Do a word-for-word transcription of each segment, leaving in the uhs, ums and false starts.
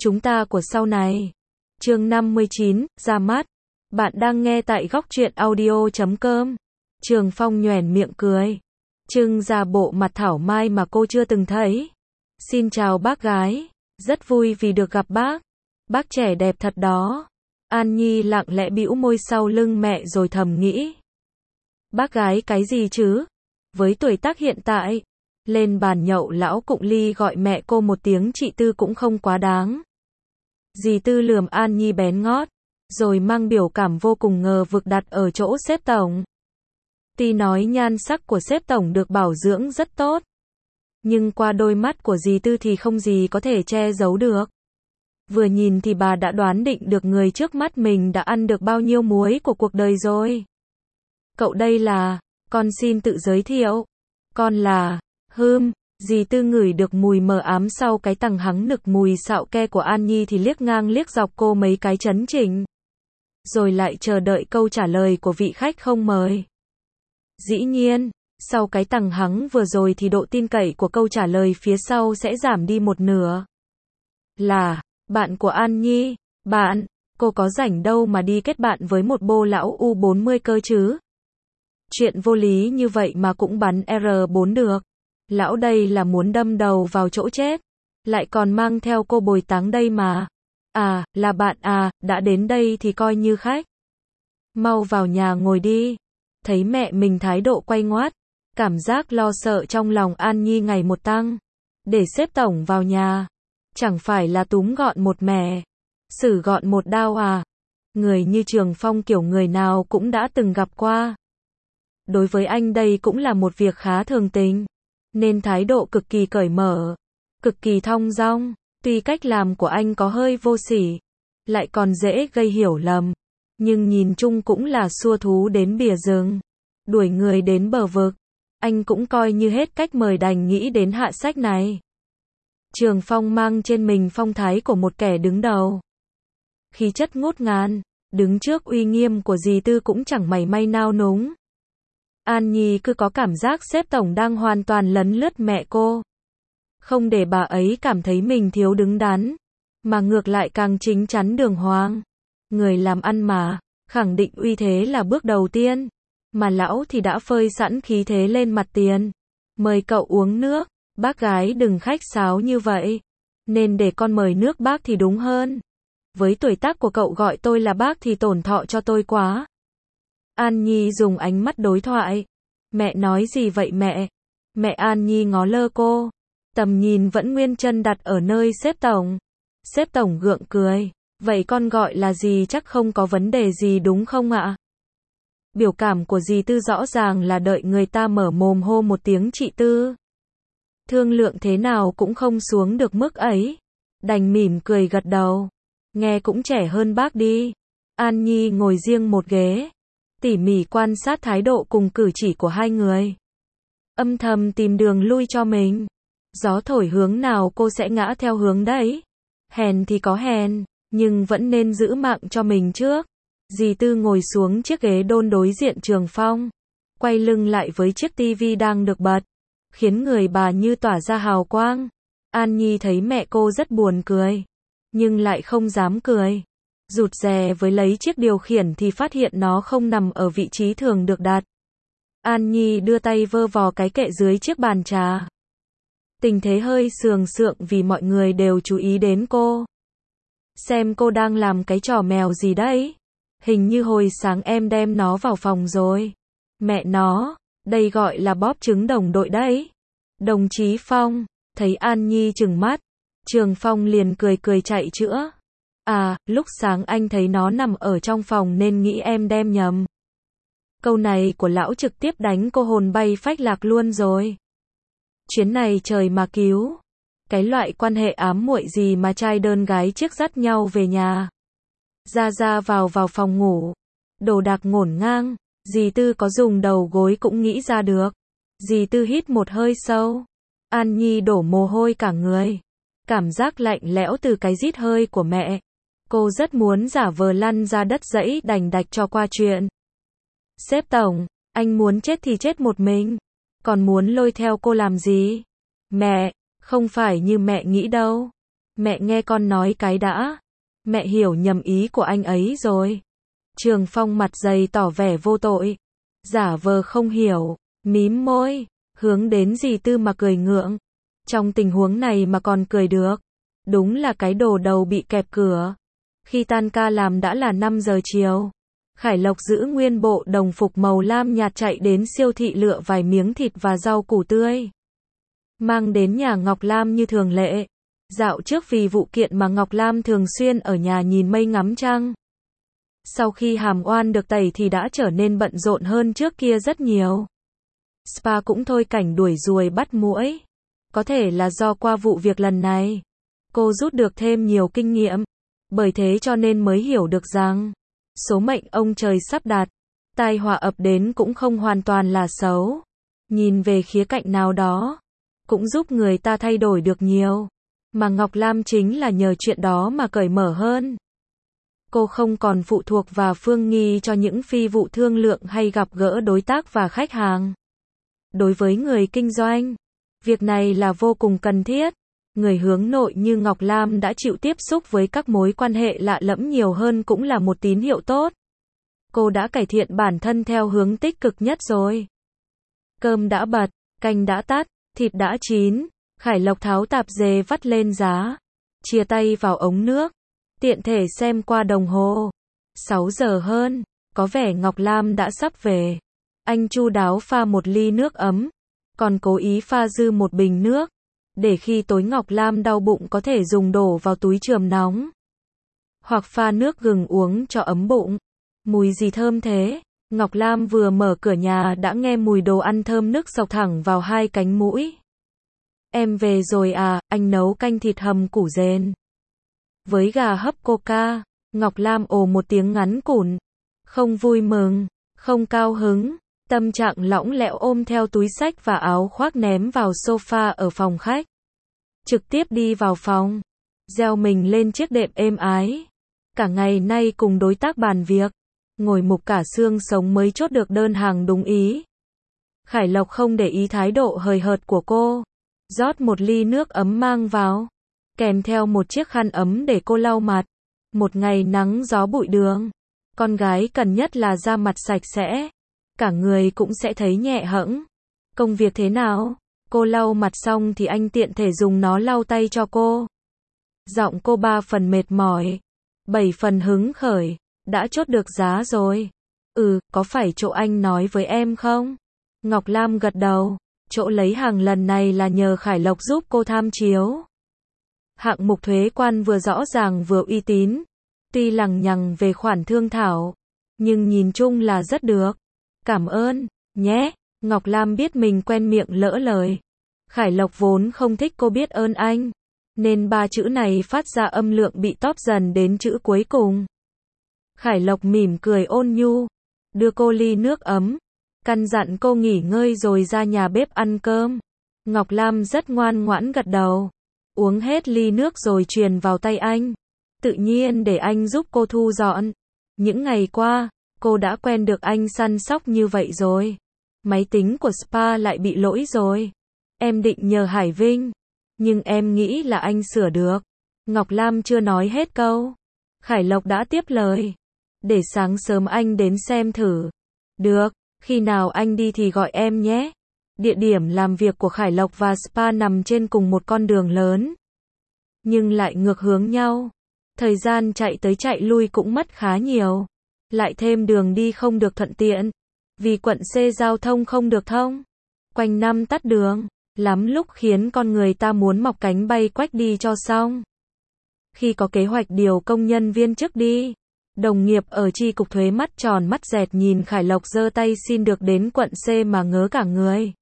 Chúng ta của sau này. Chương năm mươi chín, ra mắt. Bạn đang nghe tại góc truyện audio chấm com. Trường Phong nhoẻn miệng cười. Trưng ra bộ mặt thảo mai mà cô chưa từng thấy. Xin chào bác gái. Rất vui vì được gặp bác. Bác trẻ đẹp thật đó. An Nhi lặng lẽ bĩu môi sau lưng mẹ rồi thầm nghĩ. Bác gái cái gì chứ? Với tuổi tác hiện tại, lên bàn nhậu lão Cụng Ly gọi mẹ cô một tiếng chị Tư cũng không quá đáng. Dì Tư lườm An Nhi bén ngót, rồi mang biểu cảm vô cùng ngờ vực đặt ở chỗ sếp tổng. Tuy nói nhan sắc của sếp tổng được bảo dưỡng rất tốt, nhưng qua đôi mắt của dì Tư thì không gì có thể che giấu được. Vừa nhìn thì bà đã đoán định được người trước mắt mình đã ăn được bao nhiêu muối của cuộc đời rồi. Cậu đây là, con xin tự giới thiệu. Con là, hưm, dì Tư ngửi được mùi mờ ám sau cái tằng hắng nực mùi xạo ke của An Nhi thì liếc ngang liếc dọc cô mấy cái chấn chỉnh. Rồi lại chờ đợi câu trả lời của vị khách không mời. Dĩ nhiên, sau cái tằng hắng vừa rồi thì độ tin cậy của câu trả lời phía sau sẽ giảm đi một nửa. Là, bạn của An Nhi, bạn, cô có rảnh đâu mà đi kết bạn với một bô lão u bốn mươi cơ chứ? Chuyện vô lý như vậy mà cũng bắn R bốn được. Lão đây là muốn đâm đầu vào chỗ chết. Lại còn mang theo cô bồi táng đây mà. À, là bạn à, đã đến đây thì coi như khách. Mau vào nhà ngồi đi. Thấy mẹ mình thái độ quay ngoắt, cảm giác lo sợ trong lòng An Nhi ngày một tăng. Để xếp tổng vào nhà, chẳng phải là túm gọn một mẻ, xử gọn một đao à? Người như Trường Phong kiểu người nào cũng đã từng gặp qua. Đối với anh đây cũng là một việc khá thường tình, nên thái độ cực kỳ cởi mở, cực kỳ thong dong. Tuy cách làm của anh có hơi vô sỉ, lại còn dễ gây hiểu lầm, nhưng nhìn chung cũng là xua thú đến bìa rừng, đuổi người đến bờ vực. Anh cũng coi như hết cách mời đành nghĩ đến hạ sách này. Trường Phong mang trên mình phong thái của một kẻ đứng đầu, khí chất ngút ngàn, đứng trước uy nghiêm của dì Tư cũng chẳng mảy may nao núng. An Nhi cứ có cảm giác sếp tổng đang hoàn toàn lấn lướt mẹ cô. Không để bà ấy cảm thấy mình thiếu đứng đắn, mà ngược lại càng chính chắn đường hoàng. Người làm ăn mà, khẳng định uy thế là bước đầu tiên. Mà lão thì đã phơi sẵn khí thế lên mặt tiền. Mời cậu uống nước, bác gái đừng khách sáo như vậy. Nên để con mời nước bác thì đúng hơn. Với tuổi tác của cậu gọi tôi là bác thì tổn thọ cho tôi quá. An Nhi dùng ánh mắt đối thoại. Mẹ nói gì vậy mẹ? Mẹ An Nhi ngó lơ cô. Tầm nhìn vẫn nguyên chân đặt ở nơi sếp tổng. Sếp tổng gượng cười. Vậy con gọi là gì chắc không có vấn đề gì đúng không ạ? Biểu cảm của dì Tư rõ ràng là đợi người ta mở mồm hô một tiếng chị Tư. Thương lượng thế nào cũng không xuống được mức ấy. Đành mỉm cười gật đầu. Nghe cũng trẻ hơn bác đi. An Nhi ngồi riêng một ghế, tỉ mỉ quan sát thái độ cùng cử chỉ của hai người. Âm thầm tìm đường lui cho mình. Gió thổi hướng nào cô sẽ ngã theo hướng đấy. Hèn thì có hèn, nhưng vẫn nên giữ mạng cho mình trước. Dì Tư ngồi xuống chiếc ghế đôn đối diện Trường Phong, quay lưng lại với chiếc tivi đang được bật, khiến người bà như tỏa ra hào quang. An Nhi thấy mẹ cô rất buồn cười, nhưng lại không dám cười. Rụt rè với lấy chiếc điều khiển thì phát hiện nó không nằm ở vị trí thường được đặt. An Nhi đưa tay vơ vò cái kệ dưới chiếc bàn trà. Tình thế hơi sườn sượng vì mọi người đều chú ý đến cô. Xem cô đang làm cái trò mèo gì đấy. Hình như hồi sáng em đem nó vào phòng rồi. Mẹ nó, đây gọi là bóp trứng đồng đội đấy. Đồng chí Phong, thấy An Nhi trừng mắt, Trường Phong liền cười cười chạy chữa. À, lúc sáng anh thấy nó nằm ở trong phòng nên nghĩ em đem nhầm. Câu này của lão trực tiếp đánh cô hồn bay phách lạc luôn rồi. Chuyến này trời mà cứu. Cái loại quan hệ ám muội gì mà trai đơn gái chiếc dắt nhau về nhà. Ra ra vào vào phòng ngủ. Đồ đạc ngổn ngang. Dì Tư có dùng đầu gối cũng nghĩ ra được. Dì Tư hít một hơi sâu. An Nhi đổ mồ hôi cả người. Cảm giác lạnh lẽo từ cái rít hơi của mẹ. Cô rất muốn giả vờ lăn ra đất dẫy đành đạch cho qua chuyện. Sếp tổng, anh muốn chết thì chết một mình. Còn muốn lôi theo cô làm gì? Mẹ, không phải như mẹ nghĩ đâu. Mẹ nghe con nói cái đã. Mẹ hiểu nhầm ý của anh ấy rồi. Trường Phong mặt dày tỏ vẻ vô tội. Giả vờ không hiểu, mím môi, hướng đến dì Tư mà cười ngượng. Trong tình huống này mà còn cười được. Đúng là cái đồ đầu bị kẹp cửa. Khi tan ca làm đã là năm giờ chiều. Khải Lộc giữ nguyên bộ đồng phục màu lam nhạt chạy đến siêu thị lựa vài miếng thịt và rau củ tươi. Mang đến nhà Ngọc Lam như thường lệ. Dạo trước vì vụ kiện mà Ngọc Lam thường xuyên ở nhà nhìn mây ngắm trăng. Sau khi hàm oan được tẩy thì đã trở nên bận rộn hơn trước kia rất nhiều. Spa cũng thôi cảnh đuổi ruồi bắt muỗi. Có thể là do qua vụ việc lần này, cô rút được thêm nhiều kinh nghiệm. Bởi thế cho nên mới hiểu được rằng, số mệnh ông trời sắp đặt, tai họa ập đến cũng không hoàn toàn là xấu. Nhìn về khía cạnh nào đó, cũng giúp người ta thay đổi được nhiều. Mà Ngọc Lam chính là nhờ chuyện đó mà cởi mở hơn. Cô không còn phụ thuộc vào Phương Nghi cho những phi vụ thương lượng hay gặp gỡ đối tác và khách hàng. Đối với người kinh doanh, việc này là vô cùng cần thiết. Người hướng nội như Ngọc Lam đã chịu tiếp xúc với các mối quan hệ lạ lẫm nhiều hơn cũng là một tín hiệu tốt. Cô đã cải thiện bản thân theo hướng tích cực nhất rồi. Cơm đã bật, canh đã tắt, thịt đã chín. Khải Lộc tháo tạp dề vắt lên giá, chia tay vào ống nước, tiện thể xem qua đồng hồ. sáu giờ hơn, có vẻ Ngọc Lam đã sắp về. Anh chu đáo pha một ly nước ấm, còn cố ý pha dư một bình nước, để khi tối Ngọc Lam đau bụng có thể dùng đổ vào túi chườm nóng. Hoặc pha nước gừng uống cho ấm bụng. Mùi gì thơm thế? Ngọc Lam vừa mở cửa nhà đã nghe mùi đồ ăn thơm nức xộc thẳng vào hai cánh mũi. Em về rồi à, anh nấu canh thịt hầm củ dền với gà hấp coca. Ngọc Lam ồ một tiếng ngắn cũn. Không vui mừng, không cao hứng, tâm trạng lỏng lẻo ôm theo túi xách và áo khoác ném vào sofa ở phòng khách. Trực tiếp đi vào phòng, gieo mình lên chiếc đệm êm ái. Cả ngày nay cùng đối tác bàn việc, ngồi mục cả xương sống mới chốt được đơn hàng đúng ý. Khải Lộc không để ý thái độ hời hợt của cô. Rót một ly nước ấm mang vào, kèm theo một chiếc khăn ấm để cô lau mặt. Một ngày nắng gió bụi đường, con gái cần nhất là da mặt sạch sẽ, cả người cũng sẽ thấy nhẹ hẫng. Công việc thế nào? Cô lau mặt xong thì anh tiện thể dùng nó lau tay cho cô. Giọng cô ba phần mệt mỏi, bảy phần hứng khởi. Đã chốt được giá rồi. Ừ, có phải chỗ anh nói với em không? Ngọc Lam gật đầu. Chỗ lấy hàng lần này là nhờ Khải Lộc giúp cô tham chiếu. Hạng mục thuế quan vừa rõ ràng vừa uy tín. Tuy lằng nhằng về khoản thương thảo, nhưng nhìn chung là rất được. Cảm ơn, nhé. Ngọc Lam biết mình quen miệng lỡ lời. Khải Lộc vốn không thích cô biết ơn anh, nên ba chữ này phát ra âm lượng bị tóp dần đến chữ cuối cùng. Khải Lộc mỉm cười ôn nhu, đưa cô ly nước ấm, căn dặn cô nghỉ ngơi rồi ra nhà bếp ăn cơm. Ngọc Lam rất ngoan ngoãn gật đầu, uống hết ly nước rồi truyền vào tay anh, tự nhiên để anh giúp cô thu dọn. Những ngày qua, cô đã quen được anh săn sóc như vậy rồi. Máy tính của spa lại bị lỗi rồi. Em định nhờ Hải Vinh, nhưng em nghĩ là anh sửa được. Ngọc Lam chưa nói hết câu, Khải Lộc đã tiếp lời. Để sáng sớm anh đến xem thử. Được, khi nào anh đi thì gọi em nhé. Địa điểm làm việc của Khải Lộc và spa nằm trên cùng một con đường lớn, nhưng lại ngược hướng nhau. Thời gian chạy tới chạy lui cũng mất khá nhiều. Lại thêm đường đi không được thuận tiện, vì quận C giao thông không được thông. Quanh năm tắt đường, lắm lúc khiến con người ta muốn mọc cánh bay quách đi cho xong. Khi có kế hoạch điều công nhân viên chức đi, đồng nghiệp ở chi cục thuế mắt tròn mắt dẹt nhìn Khải Lộc giơ tay xin được đến quận C mà ngớ cả người.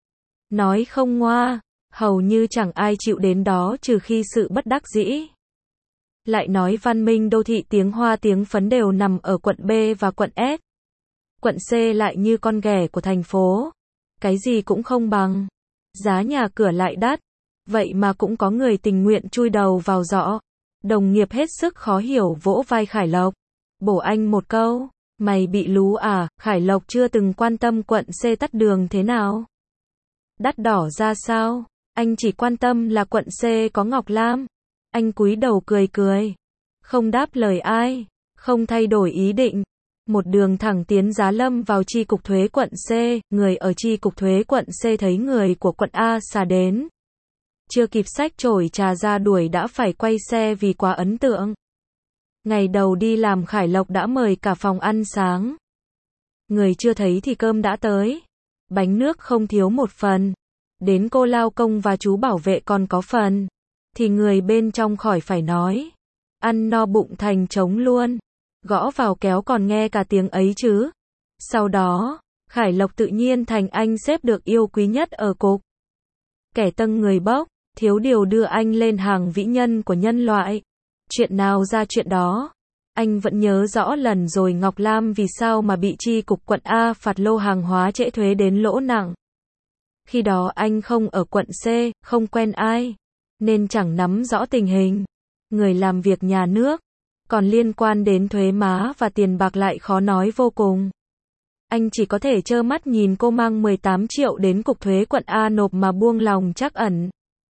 Nói không ngoa, hầu như chẳng ai chịu đến đó trừ khi sự bất đắc dĩ. Lại nói văn minh đô thị tiếng Hoa tiếng phấn đều nằm ở quận B và quận S. Quận C lại như con ghẻ của thành phố. Cái gì cũng không bằng. Giá nhà cửa lại đắt. Vậy mà cũng có người tình nguyện chui đầu vào giỏ. Đồng nghiệp hết sức khó hiểu vỗ vai Khải Lộc. Bổ anh một câu. Mày bị lú à? Khải Lộc chưa từng quan tâm quận C tắt đường thế nào. Đắt đỏ ra sao? Anh chỉ quan tâm là quận C có Ngọc Lam. Anh cúi đầu cười cười. Không đáp lời ai. Không thay đổi ý định. Một đường thẳng tiến Giá Lâm vào chi cục thuế quận C. Người ở chi cục thuế quận C thấy người của quận A xà đến. Chưa kịp xách chổi trà ra đuổi đã phải quay xe vì quá ấn tượng. Ngày đầu đi làm Khải Lộc đã mời cả phòng ăn sáng. Người chưa thấy thì cơm đã tới. Bánh nước không thiếu một phần. Đến cô lao công và chú bảo vệ còn có phần. Thì người bên trong khỏi phải nói. Ăn no bụng thành trống luôn. Gõ vào kéo còn nghe cả tiếng ấy chứ. Sau đó, Khải Lộc tự nhiên thành anh sếp được yêu quý nhất ở cục. Kẻ tâng người bốc, thiếu điều đưa anh lên hàng vĩ nhân của nhân loại. Chuyện nào ra chuyện đó. Anh vẫn nhớ rõ lần rồi Ngọc Lam vì sao mà bị chi cục quận A phạt lô hàng hóa trễ thuế đến lỗ nặng. Khi đó anh không ở quận C, không quen ai, nên chẳng nắm rõ tình hình. Người làm việc nhà nước, còn liên quan đến thuế má và tiền bạc lại khó nói vô cùng. Anh chỉ có thể trơ mắt nhìn cô mang mười tám triệu đến cục thuế quận A nộp mà buông lòng trắc ẩn.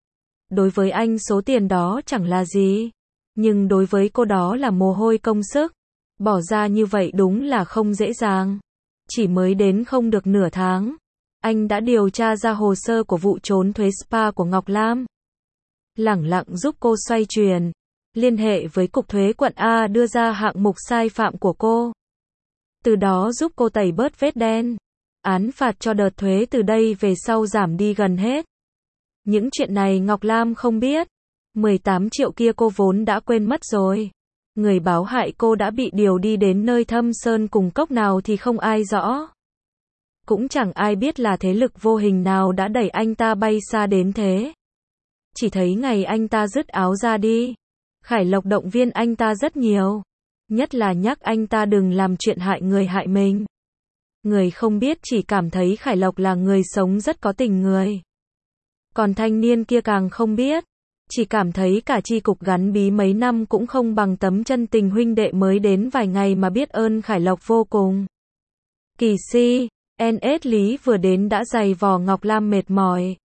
Đối với anh số tiền đó chẳng là gì. Nhưng đối với cô đó là mồ hôi công sức. Bỏ ra như vậy đúng là không dễ dàng. Chỉ mới đến không được nửa tháng. Anh đã điều tra ra hồ sơ của vụ trốn thuế spa của Ngọc Lam. Lẳng lặng giúp cô xoay chuyển. Liên hệ với cục thuế quận A đưa ra hạng mục sai phạm của cô. Từ đó giúp cô tẩy bớt vết đen. Án phạt cho đợt thuế từ đây về sau giảm đi gần hết. Những chuyện này Ngọc Lam không biết. mười tám triệu kia cô vốn đã quên mất rồi. Người báo hại cô đã bị điều đi đến nơi thâm sơn cùng cốc nào thì không ai rõ. Cũng chẳng ai biết là thế lực vô hình nào đã đẩy anh ta bay xa đến thế. Chỉ thấy ngày anh ta dứt áo ra đi. Khải Lộc động viên anh ta rất nhiều. Nhất là nhắc anh ta đừng làm chuyện hại người hại mình. Người không biết chỉ cảm thấy Khải Lộc là người sống rất có tình người. Còn thanh niên kia càng không biết. Chỉ cảm thấy cả chi cục gắn bí mấy năm cũng không bằng tấm chân tình huynh đệ mới đến vài ngày mà biết ơn Khải Lộc vô cùng. Kỳ si, en ét Lý vừa đến đã giày vò Ngọc Lam mệt mỏi.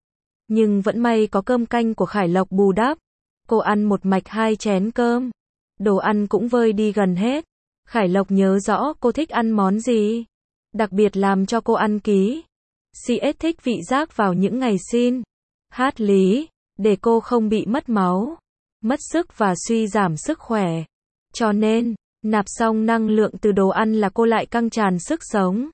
Nhưng vẫn may có cơm canh của Khải Lộc bù đắp. Cô ăn một mạch hai chén cơm. Đồ ăn cũng vơi đi gần hết. Khải Lộc nhớ rõ cô thích ăn món gì. Đặc biệt làm cho cô ăn ký. xê ét thích vị giác vào những ngày xin. Hát lý. Để cô không bị mất máu, mất sức và suy giảm sức khỏe. Cho nên, nạp xong năng lượng từ đồ ăn là cô lại căng tràn sức sống.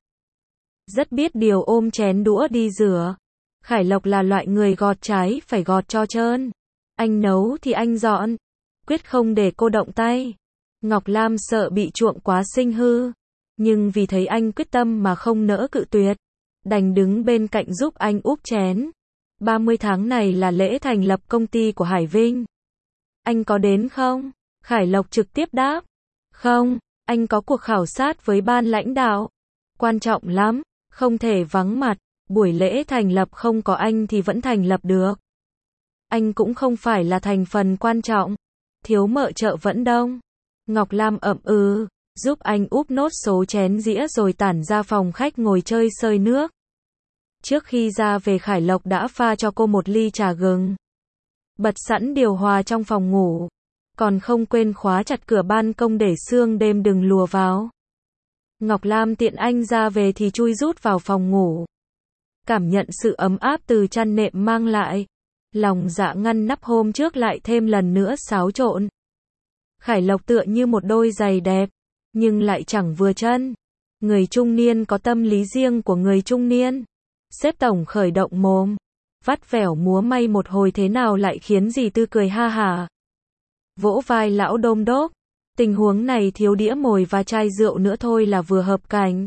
Rất biết điều ôm chén đũa đi rửa. Khải Lộc là loại người gọt trái phải gọt cho trơn. Anh nấu thì anh dọn. Quyết không để cô động tay. Ngọc Lam sợ bị chuộng quá sinh hư. Nhưng vì thấy anh quyết tâm mà không nỡ cự tuyệt. Đành đứng bên cạnh giúp anh úp chén. ba mươi tháng này là lễ thành lập công ty của Hải Vinh. Anh có đến không? Khải Lộc trực tiếp đáp. Không, anh có cuộc khảo sát với ban lãnh đạo. Quan trọng lắm, không thể vắng mặt. Buổi lễ thành lập không có anh thì vẫn thành lập được. Anh cũng không phải là thành phần quan trọng. Thiếu mợ chợ vẫn đông. Ngọc Lam ậm ừ, giúp anh úp nốt số chén dĩa rồi tản ra phòng khách ngồi chơi sơi nước. Trước khi ra về Khải Lộc đã pha cho cô một ly trà gừng. Bật sẵn điều hòa trong phòng ngủ. Còn không quên khóa chặt cửa ban công để sương đêm đừng lùa vào. Ngọc Lam tiện anh ra về thì chui rút vào phòng ngủ. Cảm nhận sự ấm áp từ chăn nệm mang lại. Lòng dạ ngăn nắp hôm trước lại thêm lần nữa xáo trộn. Khải Lộc tựa như một đôi giày đẹp. Nhưng lại chẳng vừa chân. Người trung niên có tâm lý riêng của người trung niên. Sếp tổng khởi động mồm. Vắt vẻo múa may một hồi thế nào lại khiến dì Tư cười ha hả. Vỗ vai lão đôm đốp. Tình huống này thiếu đĩa mồi và chai rượu nữa thôi là vừa hợp cảnh.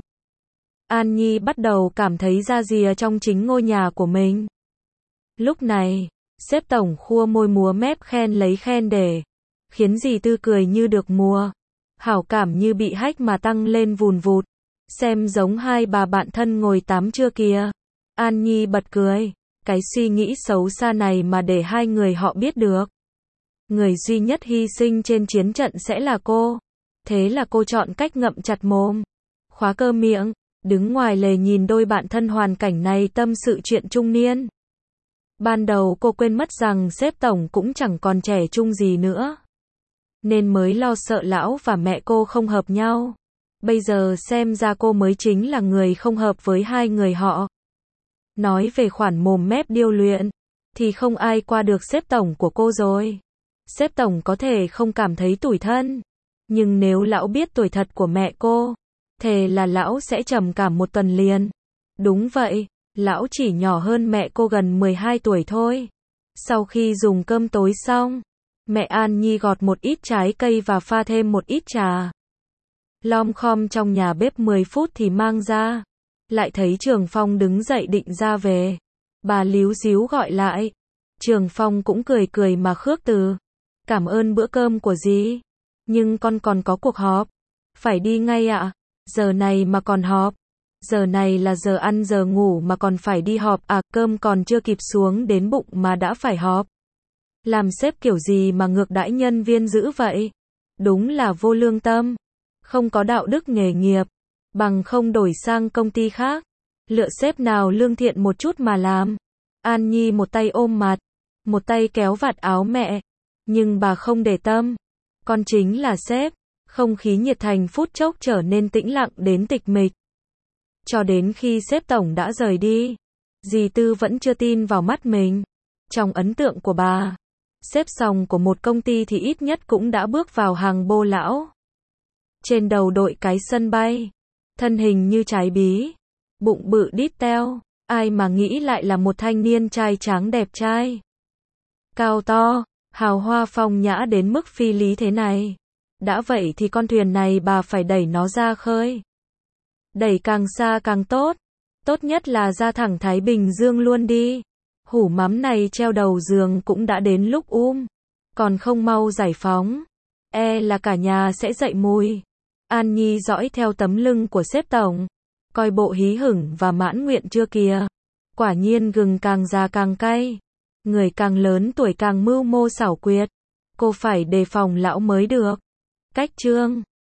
An Nhi bắt đầu cảm thấy ra rìa trong chính ngôi nhà của mình. Lúc này, sếp tổng khua môi múa mép khen lấy khen để. Khiến dì Tư cười như được mùa. Hảo cảm như bị hách mà tăng lên vùn vụt. Xem giống hai bà bạn thân ngồi tắm trưa kìa. An Nhi bật cười. Cái suy nghĩ xấu xa này mà để hai người họ biết được. Người duy nhất hy sinh trên chiến trận sẽ là cô. Thế là cô chọn cách ngậm chặt mồm. Khóa cơ miệng. Đứng ngoài lề nhìn đôi bạn thân hoàn cảnh này tâm sự chuyện trung niên. Ban đầu cô quên mất rằng sếp tổng cũng chẳng còn trẻ trung gì nữa, nên mới lo sợ lão và mẹ cô không hợp nhau. Bây giờ xem ra cô mới chính là người không hợp với hai người họ. Nói về khoản mồm mép điêu luyện, thì không ai qua được sếp tổng của cô rồi. Sếp tổng có thể không cảm thấy tủi thân, nhưng nếu lão biết tuổi thật của mẹ cô, thề là lão sẽ trầm cảm một tuần liền. Đúng vậy, lão chỉ nhỏ hơn mẹ cô gần mười hai tuổi thôi. Sau khi dùng cơm tối xong, mẹ An Nhi gọt một ít trái cây và pha thêm một ít trà. Lom khom trong nhà bếp mười phút thì mang ra. Lại thấy Trường Phong đứng dậy định ra về. Bà líu díu gọi lại. Trường Phong cũng cười cười mà khước từ. Cảm ơn bữa cơm của dì. Nhưng con còn có cuộc họp. Phải đi ngay ạ. Giờ này mà còn họp. Giờ này là giờ ăn giờ ngủ mà còn phải đi họp à, cơm còn chưa kịp xuống đến bụng mà đã phải họp. Làm sếp kiểu gì mà ngược đãi nhân viên dữ vậy? Đúng là vô lương tâm. Không có đạo đức nghề nghiệp. Bằng không đổi sang công ty khác. Lựa sếp nào lương thiện một chút mà làm. An Nhi một tay ôm mặt, một tay kéo vạt áo mẹ. Nhưng bà không để tâm. Con chính là sếp. Không khí nhiệt thành phút chốc trở nên tĩnh lặng đến tịch mịch. Cho đến khi sếp tổng đã rời đi, dì Tư vẫn chưa tin vào mắt mình. Trong ấn tượng của bà, sếp sòng của một công ty thì ít nhất cũng đã bước vào hàng bô lão. Trên đầu đội cái sân bay, thân hình như trái bí, bụng bự đít teo, ai mà nghĩ lại là một thanh niên trai tráng đẹp trai. Cao to, hào hoa phong nhã đến mức phi lý thế này. Đã vậy thì con thuyền này bà phải đẩy nó ra khơi. Đẩy càng xa càng tốt. Tốt nhất là ra thẳng Thái Bình Dương luôn đi. Hủ mắm này treo đầu giường cũng đã đến lúc um. Còn không mau giải phóng. E là cả nhà sẽ dậy mùi. An Nhi dõi theo tấm lưng của sếp tổng. Coi bộ hí hửng và mãn nguyện chưa kìa. Quả nhiên gừng càng già càng cay. Người càng lớn tuổi càng mưu mô xảo quyệt. Cô phải đề phòng lão mới được. Cách chương